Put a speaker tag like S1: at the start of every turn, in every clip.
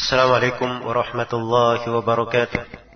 S1: السلام عليكم ورحمة الله وبركاته.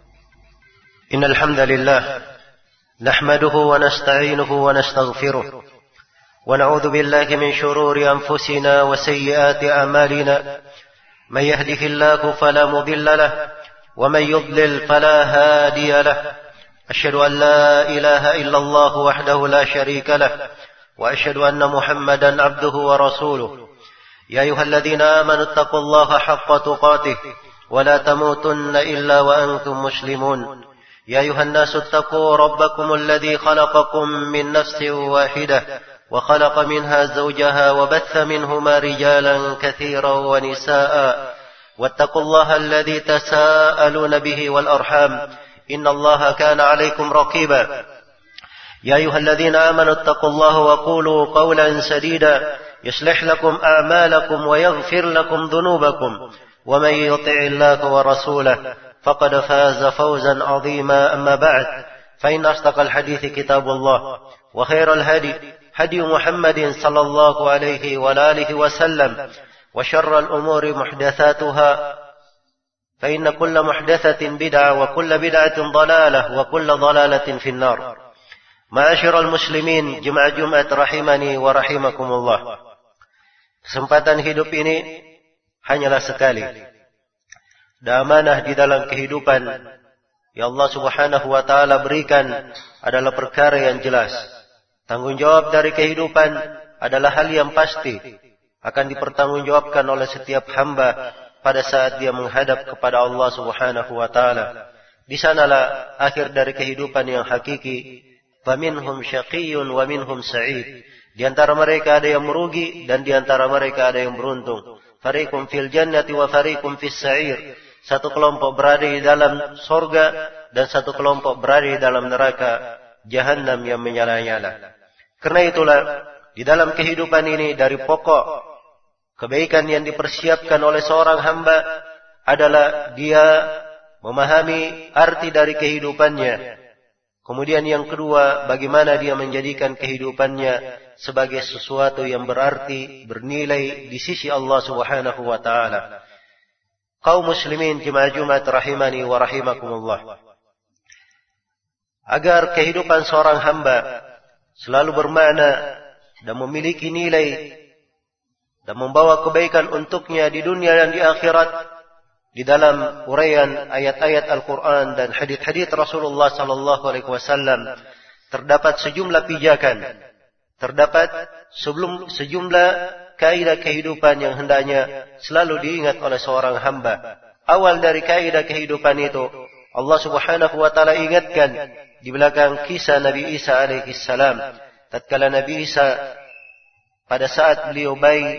S1: إن الحمد لله نحمده ونستعينه ونستغفره ونعوذ بالله من شرور أنفسنا وسيئات أعمالنا. من يهده الله فلا مضل له ومن يضلل فلا هادي له. أشهد أن لا إله إلا الله وحده لا شريك له وأشهد أن محمدا عبده ورسوله. يا أيها الذين آمنوا اتقوا الله حق تقاته ولا تموتن إلا وأنتم مسلمون. يا أيها الناس اتقوا ربكم الذي خلقكم من نفس واحدة وخلق منها زوجها وبث منهما رجالا كثيرا ونساء واتقوا الله الذي تساءلون به والأرحام إن الله كان عليكم رقيبا. يا أيها الذين آمنوا اتقوا الله وقولوا قولا سديدا يصلح لكم أعمالكم ويغفر لكم ذنوبكم ومن يطع الله ورسوله فقد فاز فوزا عظيما. أما بعد فإن أصدق الحديث كتاب الله وخير الهدي هدي محمد صلى الله عليه وآله وسلم وشر الأمور محدثاتها فإن كل محدثة بدعة وكل بدعة ضلالة وكل ضلالة في النار. Ma'asyiral muslimin, jemaah Jumat rahimani wa rahimakumullah. Kesempatan hidup ini hanyalah sekali. Dan amanah di dalam kehidupan yang Allah Subhanahu wa taala berikan adalah perkara yang jelas. Tanggung jawab dari kehidupan adalah hal yang pasti akan dipertanggungjawabkan oleh setiap hamba pada saat dia menghadap kepada Allah Subhanahu wa taala. Di sanalah akhir dari kehidupan yang hakiki. Faminhum syaqiyyun wa minhum sa'id. Di antara mereka ada yang merugi dan di antara mereka ada yang beruntung. Fariqum fil jannati wa fariqum fis sa'ir. Satu kelompok berada di dalam surga dan satu kelompok berada di dalam neraka Jahannam yang menyala-nyala. Karena itulah di dalam kehidupan ini dari pokok kebaikan yang dipersiapkan oleh seorang hamba adalah dia memahami arti dari kehidupannya. Kemudian yang kedua, bagaimana dia menjadikan kehidupannya sebagai sesuatu yang berarti, bernilai di sisi Allah Subhanahu wa taala. Kaum muslimin jemaah Jumat rahimani wa rahimakumullah. Agar kehidupan seorang hamba selalu bermakna dan memiliki nilai dan membawa kebaikan untuknya di dunia dan di akhirat, di dalam uraian ayat-ayat Al-Quran dan hadits-hadits Rasulullah sallallahu alaihi wasallam terdapat sejumlah pijakan, terdapat sejumlah kaidah kehidupan yang hendaknya selalu diingat oleh seorang hamba. Awal dari kaidah kehidupan itu Allah Subhanahu wa taala ingatkan di belakang kisah Nabi Isa alaihi salam. Tatkala Nabi Isa pada saat beliau bayi,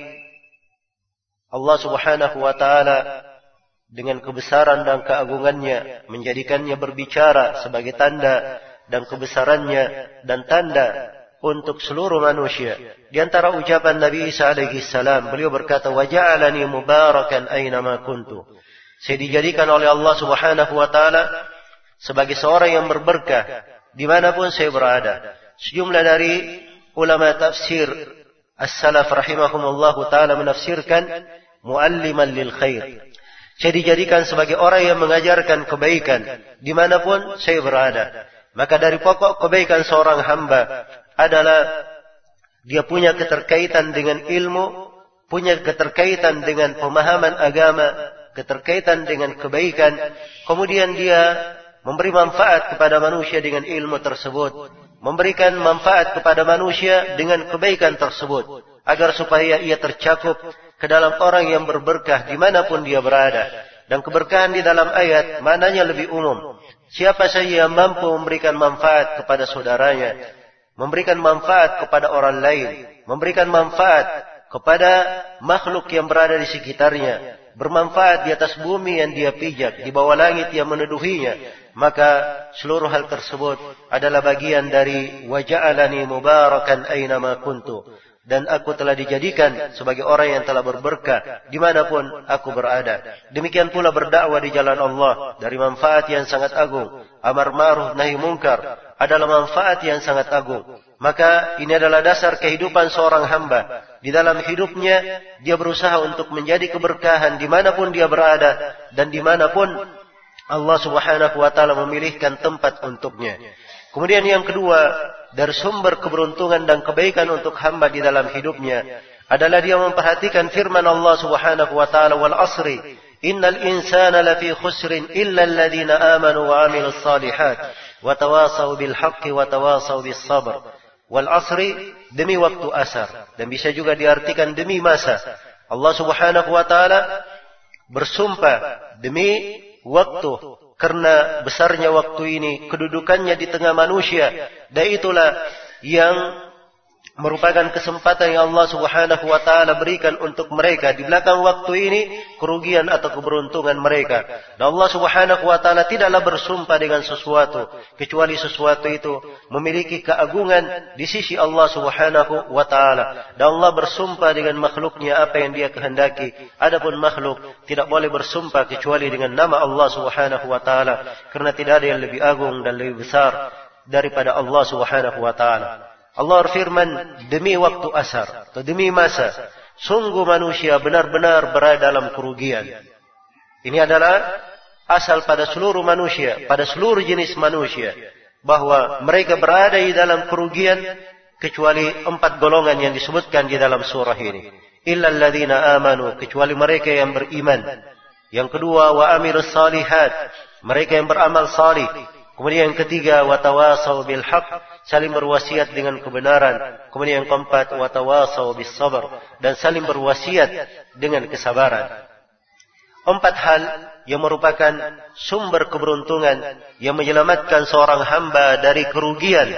S1: Allah Subhanahu wa taala dengan kebesaran dan keagungannya menjadikannya berbicara sebagai tanda dan kebesarannya dan tanda untuk seluruh manusia. Di antara ucapan Nabi Isa alaihi salam, beliau berkata, "Wa ja'alani mubarakan aina ma kuntu." Saya dijadikan oleh Allah Subhanahu wa taala sebagai seorang yang berberkah dimanapun saya berada. Sejumlah dari ulama tafsir as-salaf rahimahumullahu taala menafsirkan mualliman lil khair. Saya dijadikan sebagai orang yang mengajarkan kebaikan dimanapun saya berada. Maka dari pokok kebaikan seorang hamba adalah dia punya keterkaitan dengan ilmu, punya keterkaitan dengan pemahaman agama, keterkaitan dengan kebaikan. Kemudian dia memberi manfaat kepada manusia dengan ilmu tersebut, memberikan manfaat kepada manusia dengan kebaikan tersebut, agar supaya ia tercakup ke dalam orang yang berberkah dimanapun dia berada. Dan keberkahan di dalam ayat maknanya lebih umum. Siapa saja yang mampu memberikan manfaat kepada saudaranya, memberikan manfaat kepada orang lain, memberikan manfaat kepada makhluk yang berada di sekitarnya, bermanfaat di atas bumi yang dia pijak, di bawah langit yang meneduhinya, maka seluruh hal tersebut adalah bagian dari wa ja'alani mubarakan aina ma kuntu. Dan aku telah dijadikan sebagai orang yang telah berberkah dimanapun aku berada. Demikian pula berdakwah di jalan Allah dari manfaat yang sangat agung. Amar ma'ruf nahi munkar adalah manfaat yang sangat agung. Maka ini adalah dasar kehidupan seorang hamba. Di dalam hidupnya, dia berusaha untuk menjadi keberkahan dimanapun dia berada. Dan dimanapun Allah subhanahu wa ta'ala memilihkan tempat untuknya. Kemudian yang kedua, dari sumber keberuntungan dan kebaikan untuk hamba di dalam hidupnya adalah dia memperhatikan firman Allah subhanahu wa ta'ala, wal asri, innal insana lafi khusrin illa alladhina amanu wa amilus salihat wa tawasaw bil haqqi wa tawasaw bis sabr. Wal asri, demi waktu asar, dan bisa juga diartikan demi masa. Allah subhanahu wa ta'ala bersumpah demi waktu, karena besarnya waktu ini, kedudukannya di tengah manusia, dan itulah yang merupakan kesempatan yang Allah subhanahu wa ta'ala berikan untuk mereka. Di belakang waktu ini, kerugian atau keberuntungan mereka. Dan Allah subhanahu wa ta'ala tidaklah bersumpah dengan sesuatu, kecuali sesuatu itu memiliki keagungan di sisi Allah subhanahu wa ta'ala. Dan Allah bersumpah dengan makhluknya apa yang dia kehendaki. Adapun makhluk tidak boleh bersumpah kecuali dengan nama Allah subhanahu wa ta'ala. Karena tidak ada yang lebih agung dan lebih besar daripada Allah subhanahu wa ta'ala. Allah berfirman, demi waktu asar, atau demi masa, sungguh manusia benar-benar berada dalam kerugian. Ini adalah asal pada seluruh manusia, pada seluruh jenis manusia, bahwa mereka berada di dalam kerugian, kecuali 4 golongan yang disebutkan di dalam surah ini. Illa alladhina amanu, kecuali mereka yang beriman. Yang kedua, wa amilus salihat, mereka yang beramal salih. Kemudian yang ketiga, watawasaw bil haqq, saling berwasiat dengan kebenaran. Kemudian yang keempat, watawasaw bis sabr, dan saling berwasiat dengan kesabaran. 4 hal yang merupakan sumber keberuntungan yang menyelamatkan seorang hamba dari kerugian.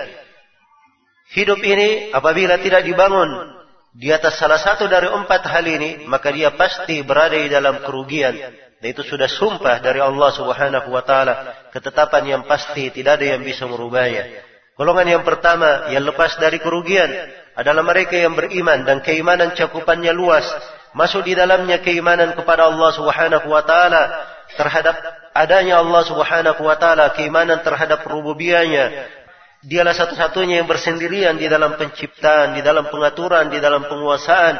S1: Hidup ini apabila tidak dibangun di atas salah satu dari 4 hal ini, maka dia pasti berada di dalam kerugian. Dan itu sudah sumpah dari Allah subhanahu wa ta'ala, ketetapan yang pasti, tidak ada yang bisa merubahnya. Golongan yang pertama yang lepas dari kerugian adalah mereka yang beriman, dan keimanan cakupannya luas. Masuk di dalamnya keimanan kepada Allah subhanahu wa ta'ala, terhadap adanya Allah subhanahu wa ta'ala, keimanan terhadap rububiyahnya. Dialah satu-satunya yang bersendirian di dalam penciptaan, di dalam pengaturan, di dalam penguasaan.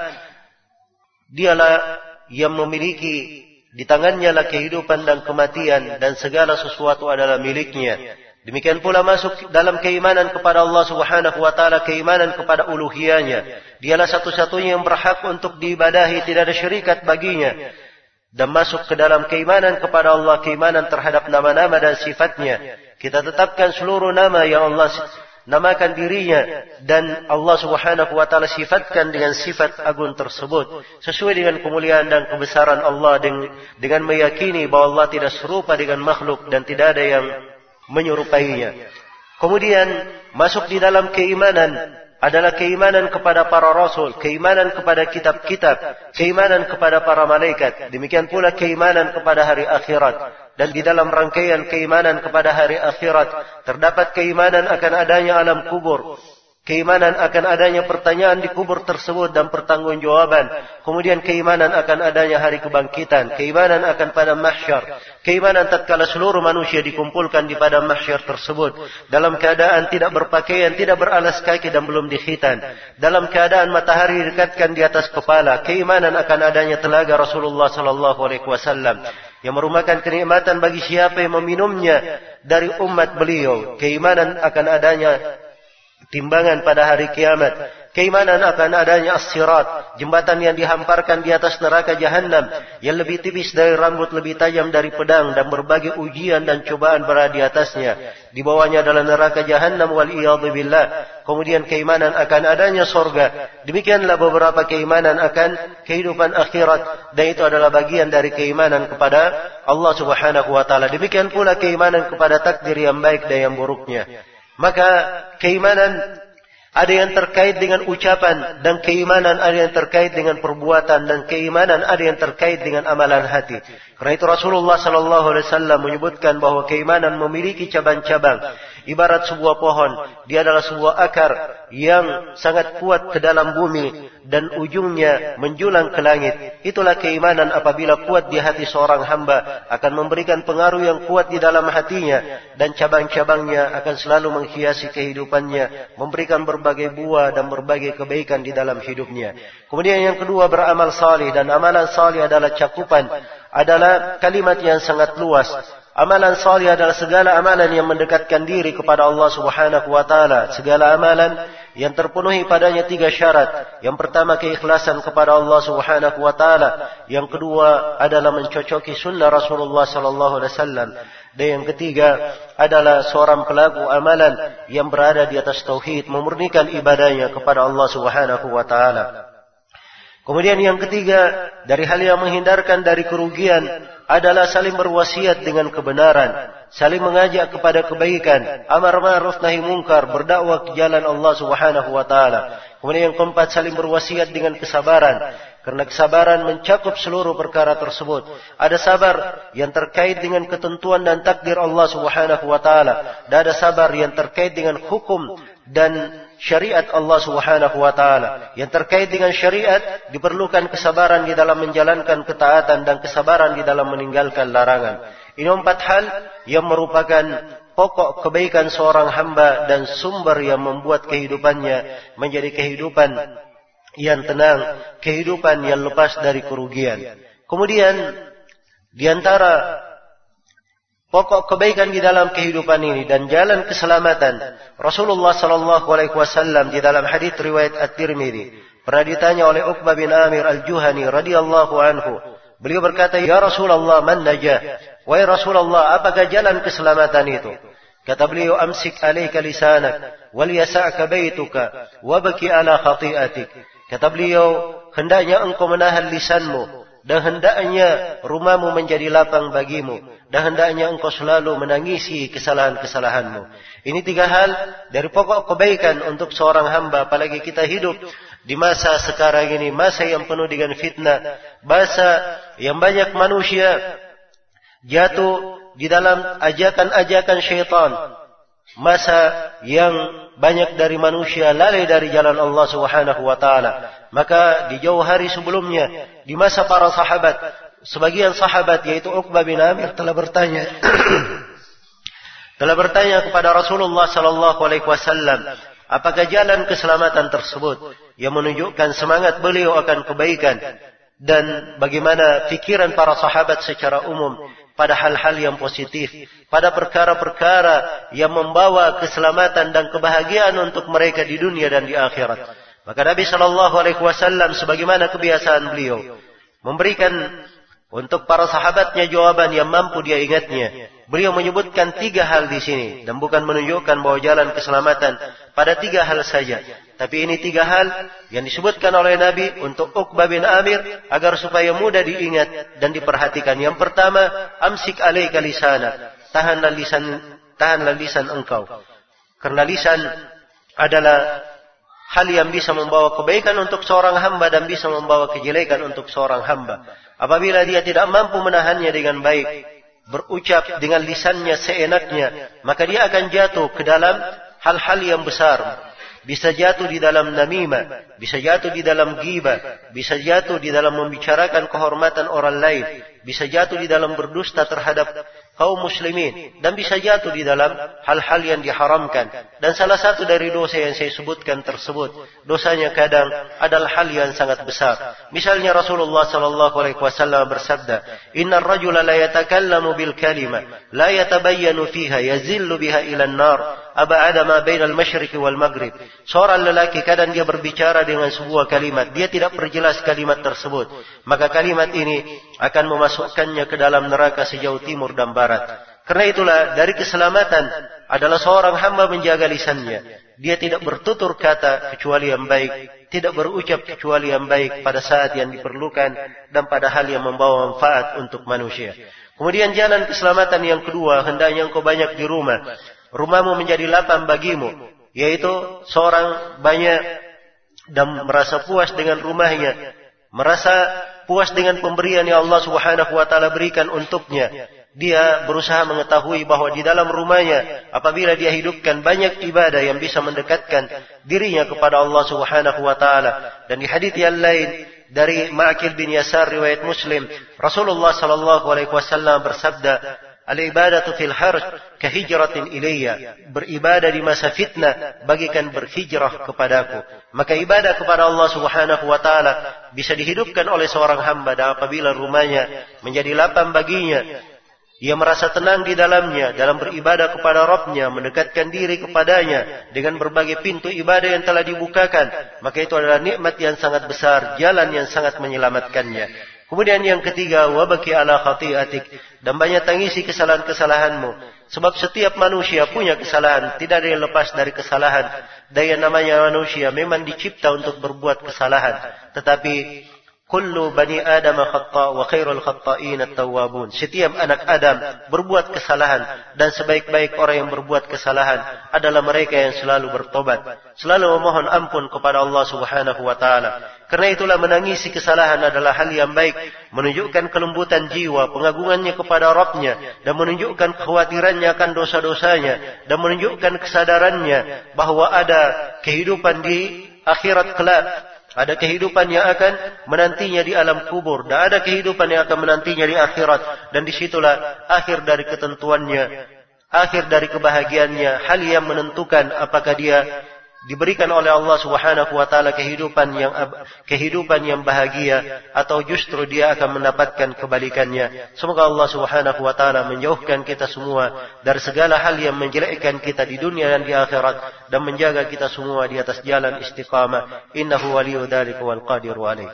S1: Dialah yang memiliki di tangannya lah kehidupan dan kematian, dan segala sesuatu adalah miliknya. Demikian pula masuk dalam keimanan kepada Allah subhanahu wa ta'ala, keimanan kepada uluhiyahnya. Dialah satu-satunya yang berhak untuk diibadahi, tidak ada syirikat baginya. Dan masuk ke dalam keimanan kepada Allah, keimanan terhadap nama-nama dan sifatnya. Kita tetapkan seluruh nama yang Allah namakan dirinya, dan Allah subhanahu wa ta'ala sifatkan dengan sifat agung tersebut, sesuai dengan kemuliaan dan kebesaran Allah, dengan meyakini bahwa Allah tidak serupa dengan makhluk dan tidak ada yang menyerupainya. Kemudian masuk di dalam keimanan adalah keimanan kepada para rasul, keimanan kepada kitab-kitab, keimanan kepada para malaikat, demikian pula keimanan kepada hari akhirat. Dan di dalam rangkaian keimanan kepada hari akhirat terdapat keimanan akan adanya alam kubur, keimanan akan adanya pertanyaan di kubur tersebut dan pertanggungjawaban. Kemudian keimanan akan adanya hari kebangkitan, keimanan akan pada mahsyar, keimanan tatkala seluruh manusia dikumpulkan di padang mahsyar tersebut dalam keadaan tidak berpakaian, tidak beralas kaki dan belum dikhitan, dalam keadaan matahari didekatkan di atas kepala. Keimanan akan adanya telaga Rasulullah sallallahu alaihi wasallam yang merupakan kenikmatan bagi siapa yang meminumnya dari umat beliau. Keimanan akan adanya timbangan pada hari kiamat. Keimanan akan adanya as-sirat, jembatan yang dihamparkan di atas neraka jahanam, yang lebih tipis dari rambut, lebih tajam dari pedang, dan berbagai ujian dan cobaan berada di atasnya. Di bawahnya adalah neraka jahanam, wal-iyadhu billah. Kemudian keimanan akan adanya sorga. Demikianlah beberapa keimanan akan kehidupan akhirat, dan itu adalah bagian dari keimanan kepada Allah subhanahu wa ta'ala. Demikian pula keimanan kepada takdir yang baik dan yang buruknya. Maka keimanan ada yang terkait dengan ucapan, dan keimanan ada yang terkait dengan perbuatan, dan keimanan ada yang terkait dengan amalan hati. Karena itu Rasulullah sallallahu alaihi wasallam menyebutkan bahwa keimanan memiliki cabang-cabang. ibarat sebuah pohon. Dia adalah sebuah akar yang sangat kuat ke dalam bumi dan ujungnya menjulang ke langit. Itulah keimanan apabila kuat di hati seorang hamba, akan memberikan pengaruh yang kuat di dalam hatinya, dan cabang-cabangnya akan selalu menghiasi kehidupannya, memberikan berbagai buah dan berbagai kebaikan di dalam hidupnya. Kemudian yang kedua, beramal salih. Dan amalan salih adalah cakupan, adalah kalimat yang sangat luas. Amalan salih adalah segala amalan yang mendekatkan diri kepada Allah Subhanahu wa taala. Segala amalan yang terpenuhi padanya 3 syarat. Yang pertama, keikhlasan kepada Allah Subhanahu wa taala. Yang kedua adalah mencocoki sunnah Rasulullah sallallahu alaihi wasallam. Dan yang ketiga adalah seorang pelaku amalan yang berada di atas tauhid, memurnikan ibadahnya kepada Allah Subhanahu wa taala. Kemudian yang ketiga, dari hal yang menghindarkan dari kerugian adalah saling berwasiat dengan kebenaran, saling mengajak kepada kebaikan, amar ma'ruf nahi munkar, berdakwah ke jalan Allah Subhanahu wa taala. Kemudian yang keempat, saling berwasiat dengan kesabaran, karena kesabaran mencakup seluruh perkara tersebut. Ada sabar yang terkait dengan ketentuan dan takdir Allah Subhanahu wa taala, dan ada sabar yang terkait dengan hukum dan syariat Allah Subhanahu wa taala. Yang terkait dengan syariat diperlukan kesabaran di dalam menjalankan ketaatan dan kesabaran di dalam meninggalkan larangan. Ini 4 hal yang merupakan pokok kebaikan seorang hamba dan sumber yang membuat kehidupannya menjadi kehidupan yang tenang, kehidupan yang lepas dari kerugian. Kemudian di antara pokok kebaikan di dalam kehidupan ini dan jalan keselamatan, Rasulullah sallallahu alaihi wasallam di dalam hadis riwayat At-Tirmidzi pernah ditanya oleh Uqbah bin Amir Al-Juhani radhiyallahu anhu. Beliau berkata, "Ya Rasulullah, man najah?" Wahai Rasulullah, apakah jalan keselamatan itu? Kata beliau, "Amsik alayka lisanak wal yasa'ka baituka wabki ala khati'atik." Kata beliau, hendaknya engkau menahan lisanmu, dan hendaknya rumahmu menjadi lapang bagimu, dan hendaknya engkau selalu menangisi kesalahan-kesalahanmu. Ini 3 hal dari pokok kebaikan untuk seorang hamba, apalagi kita hidup di masa sekarang ini, masa yang penuh dengan fitnah, masa yang banyak manusia jatuh di dalam ajakan-ajakan syaitan, masa yang banyak dari manusia lalai dari jalan Allah Subhanahu wa taala. Maka di jauh hari sebelumnya, di masa para sahabat, sebagian sahabat yaitu Uqbah bin Amir telah bertanya kepada Rasulullah sallallahu alaihi wasallam, apakah jalan keselamatan tersebut yang menunjukkan semangat beliau akan kebaikan, dan bagaimana pikiran para sahabat secara umum pada hal-hal yang positif, pada perkara-perkara yang membawa keselamatan dan kebahagiaan untuk mereka di dunia dan di akhirat. Maka Nabi sallallahu alaihi wasallam sebagaimana kebiasaan beliau memberikan untuk para sahabatnya jawaban yang mampu dia ingatnya. Beliau menyebutkan 3 hal di sini, dan bukan menunjukkan bahwa jalan keselamatan pada 3 hal saja. Tapi ini 3 hal yang disebutkan oleh Nabi untuk Uqbah bin Amir agar supaya mudah diingat dan diperhatikan. Yang pertama, amsik alaika lisanak, tahanlah lisan engkau. Karena lisan adalah hal yang bisa membawa kebaikan untuk seorang hamba dan bisa membawa kejelekan untuk seorang hamba. Apabila dia tidak mampu menahannya dengan baik, berucap dengan lisannya seenaknya, maka dia akan jatuh ke dalam hal-hal yang besar. Bisa jatuh di dalam namimah, bisa jatuh di dalam ghibah, bisa jatuh di dalam membicarakan kehormatan orang lain, bisa jatuh di dalam berdusta terhadap kaum muslimin, dan bisa jatuh di dalam hal-hal yang diharamkan. Dan salah satu dari dosa yang saya sebutkan tersebut, dosanya kadang adalah hal yang sangat besar. Misalnya Rasulullah sallallahu alaihi wasallam bersabda, "Innar rajula la yatakallamu bil kalimah la yatabayyanu fiha yazillu biha ila an-nar ab'ada ma bainal masyriqi wal maghrib." Seorang lelaki kadang dia berbicara dengan sebuah kalimat, dia tidak perjelas kalimat tersebut, maka kalimat ini akan memasukkannya ke dalam neraka sejauh timur dan barat. Karena itulah dari keselamatan adalah seorang hamba menjaga lisannya. Dia tidak bertutur kata kecuali yang baik, tidak berucap kecuali yang baik pada saat yang diperlukan dan pada hal yang membawa manfaat untuk manusia. Kemudian jalan keselamatan yang kedua, hendaknya engkau banyak di rumah. Rumahmu menjadi lapang bagimu, yaitu seorang banyak dan merasa puas dengan rumahnya, merasa puas dengan pemberian yang Allah Subhanahu wa taala berikan untuknya. dia berusaha mengetahui bahwa di dalam rumahnya apabila dia hidupkan banyak ibadah yang bisa mendekatkan dirinya kepada Allah Subhanahu wa taala. Dan di hadits yang lain dari Ma'qil bin Yasar riwayat Muslim, Rasulullah sallallahu alaihi wasallam bersabda, "Al-ibadatu fil harj kahijratin ilayya." Beribadah di masa fitnah bagikan berhijrah kepadaku. Maka ibadah kepada Allah Subhanahu wa taala bisa dihidupkan oleh seorang hamba dan apabila rumahnya menjadi lapang baginya, ia merasa tenang di dalamnya dalam beribadah kepada Rabb-Nya, mendekatkan diri kepadanya dengan berbagai pintu ibadah yang telah dibukakan, maka itu adalah nikmat yang sangat besar, jalan yang sangat menyelamatkannya. Kemudian yang ketiga, wabaki ala khati'atik, dan banyak tangisi kesalahan-kesalahanmu. Sebab setiap manusia punya kesalahan, tidak ada yang lepas dari kesalahan. Dan yang namanya manusia memang dicipta untuk berbuat kesalahan. Tetapi kullu bani Adam khata' wa khairul khata'in at-tawwabun. Setiap anak Adam berbuat kesalahan dan sebaik-baik orang yang berbuat kesalahan adalah mereka yang selalu bertobat, selalu memohon ampun kepada Allah Subhanahu wa taala. Karena itulah menangisi kesalahan adalah hal yang baik, menunjukkan kelembutan jiwa, pengagungannya kepada Rabb-Nya, dan menunjukkan kekhawatirannya akan dosa-dosanya, dan menunjukkan kesadarannya bahwa ada kehidupan di akhirat kelak. Ada kehidupan yang akan menantinya di alam kubur. Dan ada kehidupan yang akan menantinya di akhirat. Dan disitulah akhir dari ketentuannya. Akhir dari kebahagiaannya. Hal yang menentukan apakah dia diberikan oleh Allah Subhanahu wa taala kehidupan yang bahagia atau justru dia akan mendapatkan kebalikannya. Semoga Allah Subhanahu wa taala menjauhkan kita semua dari segala hal yang menjelekkan kita di dunia dan di akhirat dan menjaga kita semua di atas jalan istiqamah. Innahu waliyyu dzalika wal qadiru alaih.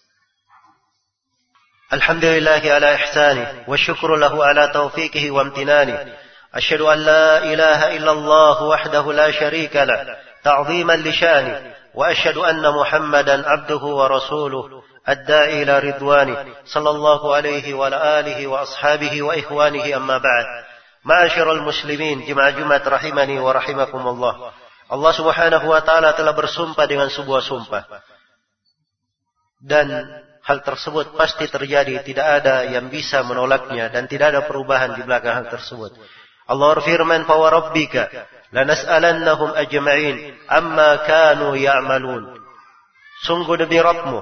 S1: Alhamdulillah ala ihsani wa syukru lahu ala taufiqihi wa amtinani. Asyhadu an la ilaha illallah wahdahu la syarika lah تعظيما لشانه وأشهد أن محمدا عبده ورسوله الداعي إلى رضوانه صلى الله عليه وعلى آله وأصحابه وإخوانه أما بعد. معاشر المسلمين jemaah Jumat rahimani wa rahimakumullah. Allah Subhanahu wa taala telah bersumpah dengan sebuah sumpah. Dan hal tersebut pasti terjadi, tidak ada yang bisa menolaknya dan tidak ada perubahan di belakang hal tersebut. Allah berfirman, "Fa wa rabbika lanas'alannahum ajma'in amma kanu ya'malun." Sungguh demi Rabbmu,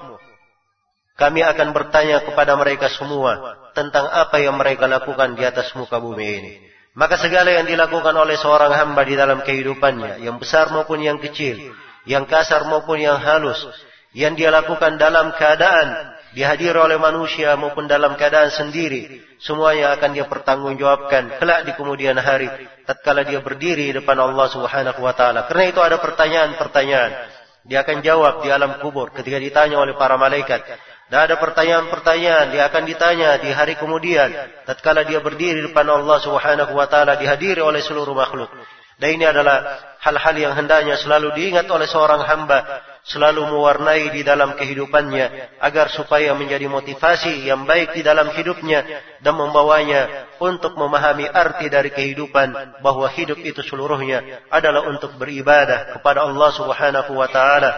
S1: kami akan bertanya kepada mereka semua tentang apa yang mereka lakukan di atas muka bumi ini. Maka segala yang dilakukan oleh seorang hamba di dalam kehidupannya, yang besar maupun yang kecil, yang kasar maupun yang halus, yang dia lakukan dalam keadaan dihadiri oleh manusia maupun dalam keadaan sendiri, semuanya akan dia pertanggungjawabkan kelak di kemudian hari tatkala dia berdiri di depan Allah Subhanahu wa taala. Karena itu ada pertanyaan-pertanyaan. Dia akan jawab di alam kubur ketika ditanya oleh para malaikat. Dan ada pertanyaan-pertanyaan dia akan ditanya di hari kemudian tatkala dia berdiri di depan Allah Subhanahu wa taala dihadiri oleh seluruh makhluk. Dan ini adalah hal-hal yang hendaknya selalu diingat oleh seorang hamba, selalu mewarnai di dalam kehidupannya agar supaya menjadi motivasi yang baik di dalam hidupnya dan membawanya untuk memahami arti dari kehidupan, bahwa hidup itu seluruhnya adalah untuk beribadah kepada Allah Subhanahu wa taala.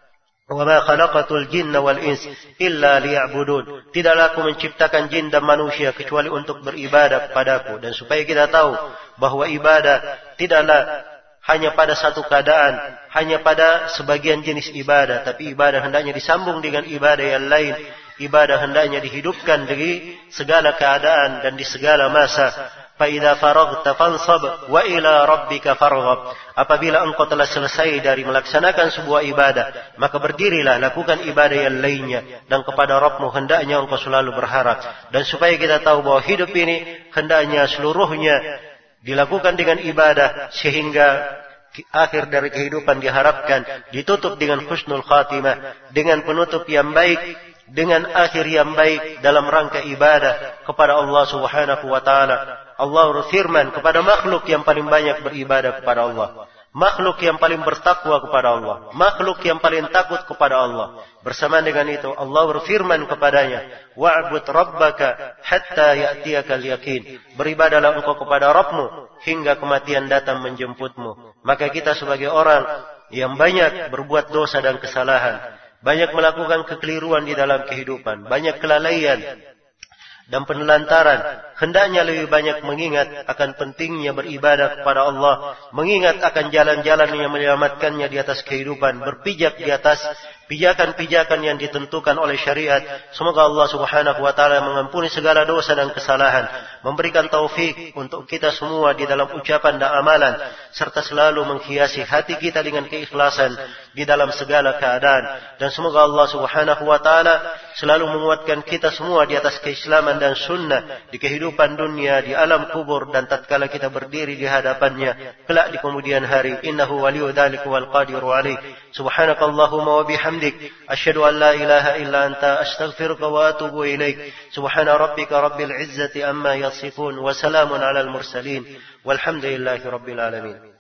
S1: Wa ma khalaqatul jinna wal ins illa liya'budun. Tidaklah aku menciptakan jin dan manusia kecuali untuk beribadah kepadaku. Dan supaya kita tahu bahwa ibadah tidaklah hanya pada satu keadaan, hanya pada sebagian jenis ibadah, tapi ibadah hendaknya disambung dengan ibadah yang lain. Ibadah hendaknya dihidupkan di segala keadaan dan di segala masa. Fa idza faraghta fansab wa ila rabbika farghab. Apabila engkau telah selesai dari melaksanakan sebuah ibadah, maka berdirilah, lakukan ibadah yang lainnya, dan kepada Rabbmu hendaknya engkau selalu berharap. Dan supaya kita tahu bahwa hidup ini hendaknya seluruhnya dilakukan dengan ibadah, sehingga akhir dari kehidupan diharapkan ditutup dengan husnul khatimah, dengan penutup yang baik, dengan akhir yang baik dalam rangka ibadah kepada Allah Subhanahu wa taala. Allah berfirman kepada makhluk yang paling banyak beribadah kepada Allah, makhluk yang paling bertakwa kepada Allah, makhluk yang paling takut kepada Allah. Bersamaan dengan itu Allah berfirman kepadanya, wa'bud rabbaka hatta ya'tiyakal yaqin. Beribadahlah engkau kepada Rabbmu hingga kematian datang menjemputmu. Maka kita sebagai orang yang banyak berbuat dosa dan kesalahan, banyak melakukan kekeliruan di dalam kehidupan, banyak kelalaian dan penelantaran, hendaknya lebih banyak mengingat akan pentingnya beribadah kepada Allah, mengingat akan jalan-jalan yang menyelamatkannya di atas kehidupan, berpijak di atas pijakan-pijakan yang ditentukan oleh syariat. Semoga Allah Subhanahu wa taala mengampuni segala dosa dan kesalahan, memberikan taufik untuk kita semua di dalam ucapan dan amalan, serta selalu menghiasi hati kita dengan keikhlasan di dalam segala keadaan. Dan semoga Allah Subhanahu wa taala selalu menguatkan kita semua di atas keislaman dan sunnah di kehidupan dunia, di alam kubur, dan tatkala kita berdiri di hadapannya kelak di kemudian hari. Innahu waliyyu dzalika wal qadiru alaih. Subhanakallahumma wa bihamdik, asyhadu an la ilaha illa anta, astaghfiruka wa atubu ilaik. Subhana rabbika rabbil izzati amma yasifun, wa salamun alal mursalin, walhamdulillahi rabbil alamin.